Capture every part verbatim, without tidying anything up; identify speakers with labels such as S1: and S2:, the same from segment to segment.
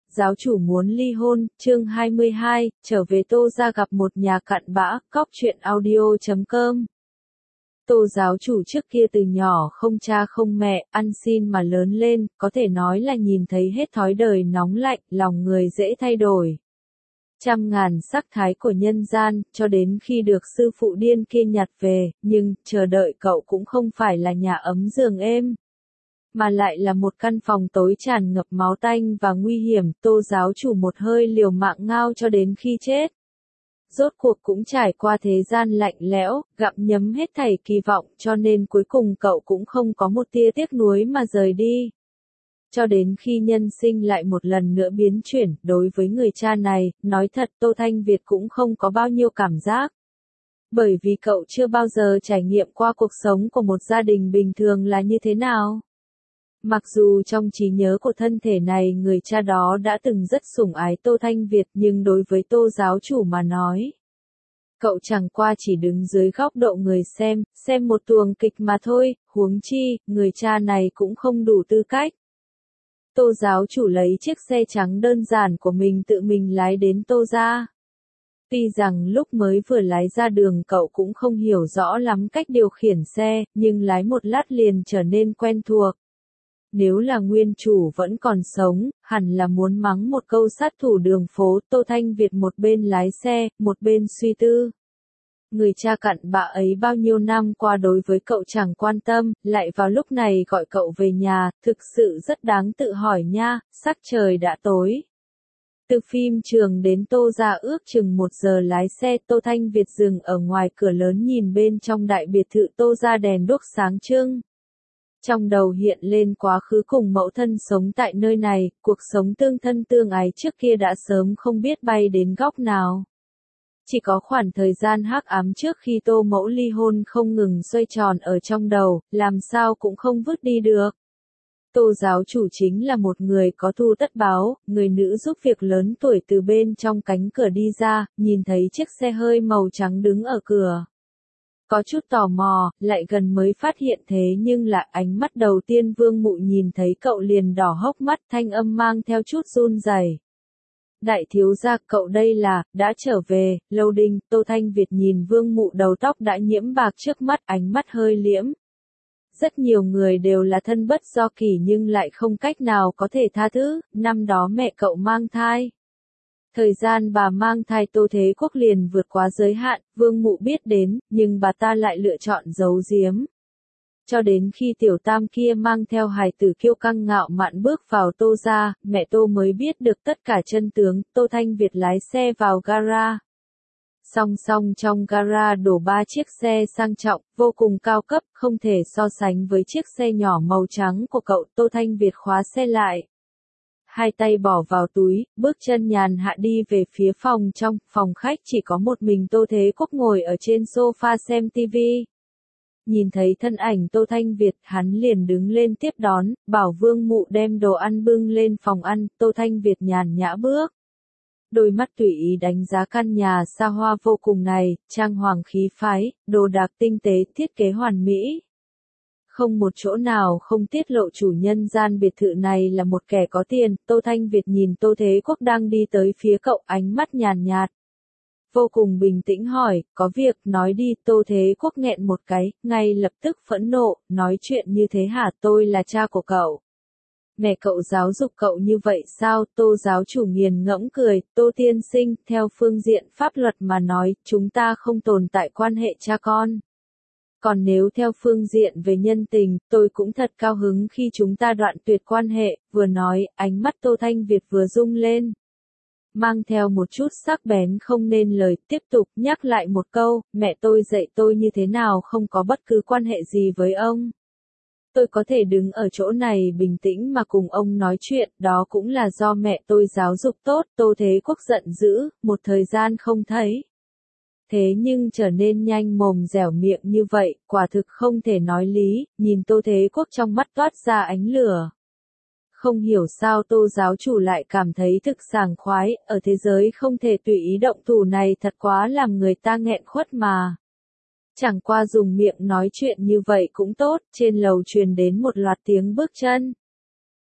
S1: giáo chủ muốn ly hôn, chương hai mươi hai, trở về Tô gia gặp một nhà cặn bã, cóc truyện audio chấm com. Tô giáo chủ trước kia từ nhỏ không cha không mẹ, ăn xin mà lớn lên, có thể nói là nhìn thấy hết thói đời nóng lạnh, lòng người dễ thay đổi. Trăm ngàn sắc thái của nhân gian, cho đến khi được sư phụ điên kia nhặt về, nhưng, chờ đợi cậu cũng không phải là nhà ấm giường êm, mà lại là một căn phòng tối tràn ngập máu tanh và nguy hiểm. Tô giáo chủ một hơi liều mạng ngao cho đến khi chết. Rốt cuộc cũng trải qua thế gian lạnh lẽo, gặm nhấm hết thảy kỳ vọng, cho nên cuối cùng cậu cũng không có một tia tiếc nuối mà rời đi. Cho đến khi nhân sinh lại một lần nữa biến chuyển, đối với người cha này, nói thật Tô Thanh Việt cũng không có bao nhiêu cảm giác. Bởi vì cậu chưa bao giờ trải nghiệm qua cuộc sống của một gia đình bình thường là như thế nào. Mặc dù trong trí nhớ của thân thể này người cha đó đã từng rất sủng ái Tô Thanh Việt, nhưng đối với Tô giáo chủ mà nói, cậu chẳng qua chỉ đứng dưới góc độ người xem, xem một tuồng kịch mà thôi, huống chi, người cha này cũng không đủ tư cách. Tô giáo chủ lấy chiếc xe trắng đơn giản của mình tự mình lái đến Tô gia. Tuy rằng lúc mới vừa lái ra đường cậu cũng không hiểu rõ lắm cách điều khiển xe, nhưng lái một lát liền trở nên quen thuộc. Nếu là nguyên chủ vẫn còn sống, hẳn là muốn mắng một câu sát thủ đường phố. Tô Thanh Việt một bên lái xe, một bên suy tư. Người cha cặn bã ấy bao nhiêu năm qua đối với cậu chẳng quan tâm, lại vào lúc này gọi cậu về nhà, thực sự rất đáng tự hỏi nha. Sắc trời đã tối. Từ phim trường đến Tô gia ước chừng một giờ lái xe. Tô Thanh Việt dừng ở ngoài cửa lớn nhìn bên trong đại biệt thự Tô gia đèn đuốc sáng trưng. Trong đầu hiện lên quá khứ cùng mẫu thân sống tại nơi này, cuộc sống tương thân tương ái trước kia đã sớm không biết bay đến góc nào. Chỉ có khoảng thời gian hắc ám trước khi Tô mẫu ly hôn không ngừng xoay tròn ở trong đầu, làm sao cũng không vứt đi được. Tô giáo chủ chính là một người có thù tất báo, người nữ giúp việc lớn tuổi từ bên trong cánh cửa đi ra, nhìn thấy chiếc xe hơi màu trắng đứng ở cửa. Có chút tò mò, lại gần mới phát hiện thế nhưng là ánh mắt đầu tiên Vương Mụ nhìn thấy cậu liền đỏ hốc mắt, thanh âm mang theo chút run rẩy. Đại thiếu gia, cậu đây là, đã trở về. Lâu Đinh. Tô Thanh Việt nhìn Vương Mụ đầu tóc đã nhiễm bạc trước mắt, ánh mắt hơi liễm. Rất nhiều người đều là thân bất do kỷ nhưng lại không cách nào có thể tha thứ, năm đó mẹ cậu mang thai. Thời gian bà mang thai Tô Thế Quốc liền vượt quá giới hạn, Vương Mụ biết đến, nhưng bà ta lại lựa chọn giấu giếm. Cho đến khi tiểu tam kia mang theo hài tử kiêu căng ngạo mạn bước vào Tô gia, mẹ Tô mới biết được tất cả chân tướng. Tô Thanh Việt lái xe vào gara. Song song trong gara đổ ba chiếc xe sang trọng, vô cùng cao cấp, không thể so sánh với chiếc xe nhỏ màu trắng của cậu. Tô Thanh Việt khóa xe lại. Hai tay bỏ vào túi, bước chân nhàn hạ đi về phía phòng trong. Phòng khách chỉ có một mình Tô Thế Quốc ngồi ở trên sofa xem tivi. Nhìn thấy thân ảnh Tô Thanh Việt, hắn liền đứng lên tiếp đón, bảo Vương Mụ đem đồ ăn bưng lên phòng ăn. Tô Thanh Việt nhàn nhã bước. Đôi mắt tùy ý đánh giá căn nhà xa hoa vô cùng này, trang hoàng khí phái, đồ đạc tinh tế, thiết kế hoàn mỹ. Không một chỗ nào không tiết lộ chủ nhân gian biệt thự này là một kẻ có tiền. Tô Thanh Việt nhìn Tô Thế Quốc đang đi tới phía cậu, ánh mắt nhàn nhạt. Vô cùng bình tĩnh hỏi, có việc, nói đi. Tô Thế Quốc nghẹn một cái, ngay lập tức phẫn nộ, nói chuyện như thế hả? Tôi là cha của cậu. Mẹ cậu giáo dục cậu như vậy sao? Tô giáo chủ nghiền ngẫm cười. Tô tiên sinh, theo phương diện pháp luật mà nói, chúng ta không tồn tại quan hệ cha con. Còn nếu theo phương diện về nhân tình, tôi cũng thật cao hứng khi chúng ta đoạn tuyệt quan hệ. Vừa nói, ánh mắt Tô Thanh Việt vừa rung lên. Mang theo một chút sắc bén không nên lời, tiếp tục nhắc lại một câu, mẹ tôi dạy tôi như thế nào không có bất cứ quan hệ gì với ông. Tôi có thể đứng ở chỗ này bình tĩnh mà cùng ông nói chuyện, đó cũng là do mẹ tôi giáo dục tốt. Tô Thế Quốc giận dữ, một thời gian không thấy. Thế nhưng trở nên nhanh mồm dẻo miệng như vậy, quả thực không thể nói lý. Nhìn Tô Thế Quốc trong mắt toát ra ánh lửa. Không hiểu sao Tô giáo chủ lại cảm thấy thực sảng khoái, ở thế giới không thể tùy ý động thủ này thật quá làm người ta nghẹn khuất mà. Chẳng qua dùng miệng nói chuyện như vậy cũng tốt. Trên lầu truyền đến một loạt tiếng bước chân.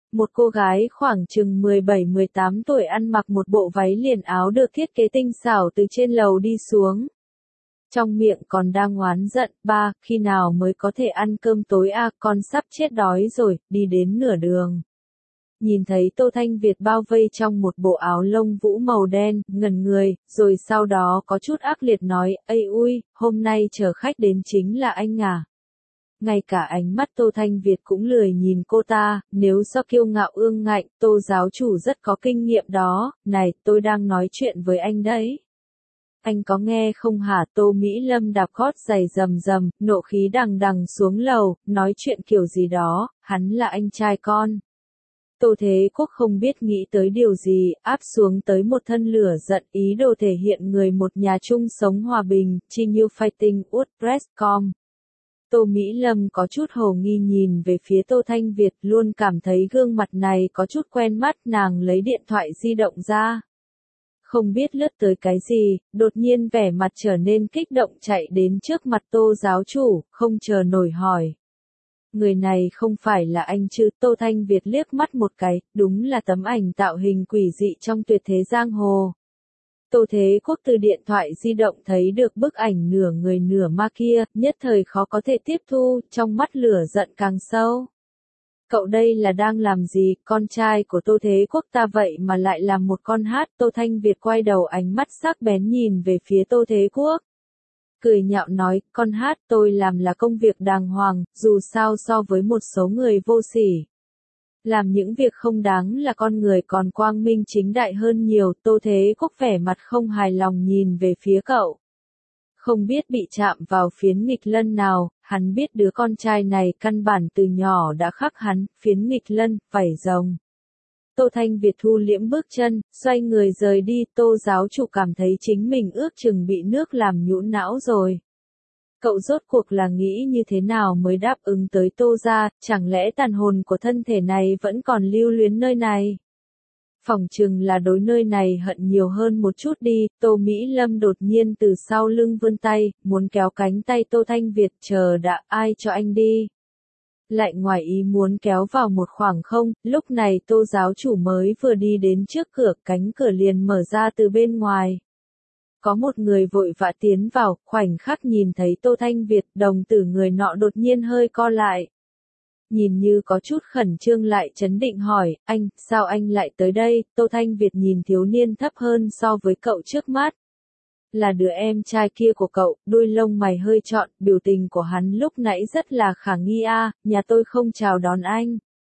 S1: Một cô gái khoảng chừng mười bảy mười tám tuổi ăn mặc một bộ váy liền áo được thiết kế tinh xảo từ trên lầu đi xuống. Trong miệng còn đang oán giận, ba, khi nào mới có thể ăn cơm tối a, con sắp chết đói rồi, đi đến nửa đường. Nhìn thấy Tô Thanh Việt bao vây trong một bộ áo lông vũ màu đen, ngẩn người, rồi sau đó có chút ác liệt nói, ây ui, hôm nay chở khách đến chính là anh à. Ngay cả ánh mắt Tô Thanh Việt cũng lười nhìn cô ta, nếu do kiêu ngạo ương ngạnh, Tô giáo chủ rất có kinh nghiệm đó, này, tôi đang nói chuyện với anh đấy. Anh có nghe không hả? Tô Mỹ Lâm đạp gót giày rầm rầm, nộ khí đằng đằng xuống lầu, nói chuyện kiểu gì đó, hắn là anh trai con. Tô Thế Quốc không biết nghĩ tới điều gì, áp xuống tới một thân lửa giận, ý đồ thể hiện người một nhà chung sống hòa bình, chi nhiêu fighting, WordPress chấm com. Tô Mỹ Lâm có chút hồ nghi nhìn về phía Tô Thanh Việt, luôn cảm thấy gương mặt này có chút quen mắt, nàng lấy điện thoại di động ra. Không biết lướt tới cái gì, đột nhiên vẻ mặt trở nên kích động chạy đến trước mặt Tô giáo chủ, không chờ nổi hỏi. Người này không phải là anh chứ? Tô Thanh Việt liếc mắt một cái, đúng là tấm ảnh tạo hình quỷ dị trong tuyệt thế giang hồ. Tô Thế Quốc từ điện thoại di động thấy được bức ảnh nửa người nửa ma kia, nhất thời khó có thể tiếp thu, trong mắt lửa giận càng sâu. Cậu đây là đang làm gì? Con trai của Tô Thế Quốc ta vậy mà lại làm một con hát. Tô Thanh Việt quay đầu ánh mắt sắc bén nhìn về phía Tô Thế Quốc. Cười nhạo nói, con hát tôi làm là công việc đàng hoàng, dù sao so với một số người vô sỉ. Làm những việc không đáng là con người còn quang minh chính đại hơn nhiều. Tô Thế Quốc vẻ mặt không hài lòng nhìn về phía cậu. Không biết bị chạm vào phiến nghịch lân nào, hắn biết đứa con trai này căn bản từ nhỏ đã khắc hắn, phiến nghịch lân, vảy rồng. Tô Thanh Việt thu liễm bước chân, xoay người rời đi, Tô giáo chủ cảm thấy chính mình ước chừng bị nước làm nhũn não rồi. Cậu rốt cuộc là nghĩ như thế nào mới đáp ứng tới Tô gia, chẳng lẽ tàn hồn của thân thể này vẫn còn lưu luyến nơi này? Phỏng chừng là đối nơi này hận nhiều hơn một chút đi. Tô Mỹ Lâm đột nhiên từ sau lưng vươn tay, muốn kéo cánh tay Tô Thanh Việt, chờ đã, ai cho anh đi. Lại ngoài ý muốn kéo vào một khoảng không, lúc này Tô giáo chủ mới vừa đi đến trước cửa, cánh cửa liền mở ra từ bên ngoài. Có một người vội vã tiến vào, khoảnh khắc nhìn thấy Tô Thanh Việt, đồng tử người nọ đột nhiên hơi co lại. Nhìn như có chút khẩn trương lại chấn định hỏi, anh, sao anh lại tới đây? Tô Thanh Việt nhìn thiếu niên thấp hơn so với cậu trước mắt. Là đứa em trai kia của cậu, đôi lông mày hơi trọn, biểu tình của hắn lúc nãy rất là khả nghi a, nhà tôi không chào đón anh.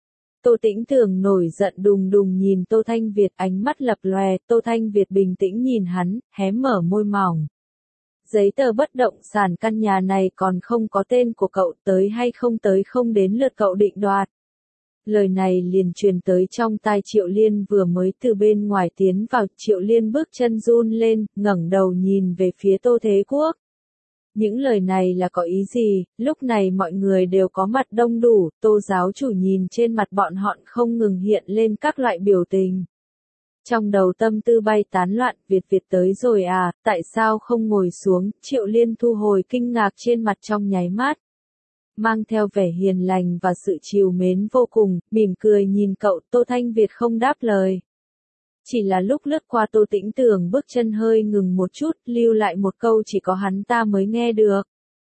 S1: Tô Tĩnh Tường nổi giận đùng đùng nhìn Tô Thanh Việt, ánh mắt lập lòe. Tô Thanh Việt bình tĩnh nhìn hắn, hé mở môi mỏng. Giấy tờ bất động sản căn nhà này còn không có tên của cậu, tới hay không tới không đến lượt cậu định đoạt. Lời này liền truyền tới trong tai Triệu Liên vừa mới từ bên ngoài tiến vào. Triệu Liên bước chân run lên, ngẩng đầu nhìn về phía Tô Thế Quốc. Những lời này là có ý gì? Lúc này mọi người đều có mặt đông đủ, Tô giáo chủ nhìn trên mặt bọn họ không ngừng hiện lên các loại biểu tình. Trong đầu tâm tư bay tán loạn, Việt Việt tới rồi à, tại sao không ngồi xuống? Triệu Liên thu hồi kinh ngạc trên mặt trong nháy mắt. Mang theo vẻ hiền lành và sự trìu mến vô cùng, mỉm cười nhìn cậu. Tô Thanh Việt không đáp lời. Chỉ là lúc lướt qua Tô Tĩnh Tường bước chân hơi ngừng một chút, lưu lại một câu chỉ có hắn ta mới nghe được.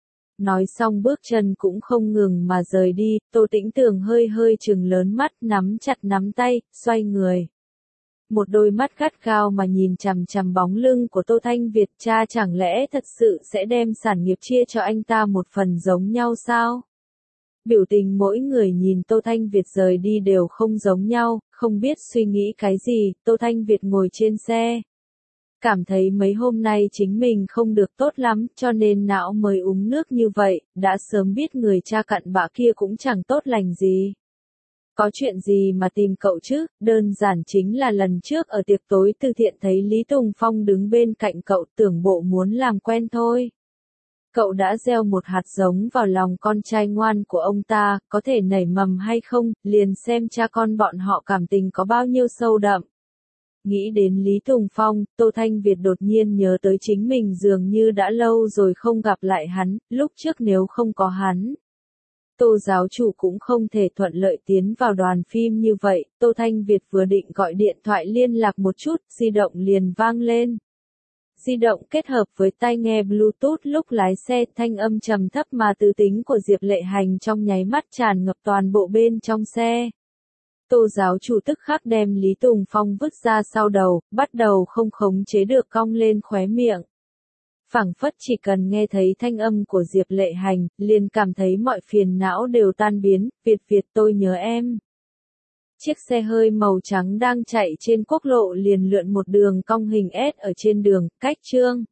S1: Nói xong bước chân cũng không ngừng mà rời đi. Tô Tĩnh Tường hơi hơi trừng lớn mắt, nắm chặt nắm tay, xoay người. Một đôi mắt gắt gao mà nhìn chằm chằm bóng lưng của Tô Thanh Việt, cha chẳng lẽ thật sự sẽ đem sản nghiệp chia cho anh ta một phần giống nhau sao? Biểu tình mỗi người nhìn Tô Thanh Việt rời đi đều không giống nhau, không biết suy nghĩ cái gì. Tô Thanh Việt ngồi trên xe. Cảm thấy mấy hôm nay chính mình không được tốt lắm, cho nên não mới uống nước như vậy, đã sớm biết người cha cặn bã kia cũng chẳng tốt lành gì. Có chuyện gì mà tìm cậu chứ, đơn giản chính là lần trước ở tiệc tối từ thiện thấy Lý Tùng Phong đứng bên cạnh cậu, tưởng bộ muốn làm quen thôi. Cậu đã gieo một hạt giống vào lòng con trai ngoan của ông ta, có thể nảy mầm hay không, liền xem cha con bọn họ cảm tình có bao nhiêu sâu đậm. Nghĩ đến Lý Tùng Phong, Tô Thanh Việt đột nhiên nhớ tới chính mình dường như đã lâu rồi không gặp lại hắn, lúc trước nếu không có hắn. Tô giáo chủ cũng không thể thuận lợi tiến vào đoàn phim như vậy, Tô Thanh Việt vừa định gọi điện thoại liên lạc một chút, di động liền vang lên. Di động kết hợp với tai nghe Bluetooth lúc lái xe, thanh âm trầm thấp mà tư tính của Diệp Lệ Hành trong nháy mắt tràn ngập toàn bộ bên trong xe. Tô giáo chủ tức khắc đem Lý Tùng Phong vứt ra sau đầu, bắt đầu không khống chế được cong lên khóe miệng. Phảng phất chỉ cần nghe thấy thanh âm của Diệp Lệ Hành, liền cảm thấy mọi phiền não đều tan biến, Việt Việt tôi nhớ em. Chiếc xe hơi màu trắng đang chạy trên quốc lộ liền lượn một đường cong hình S ở trên đường, cách Trương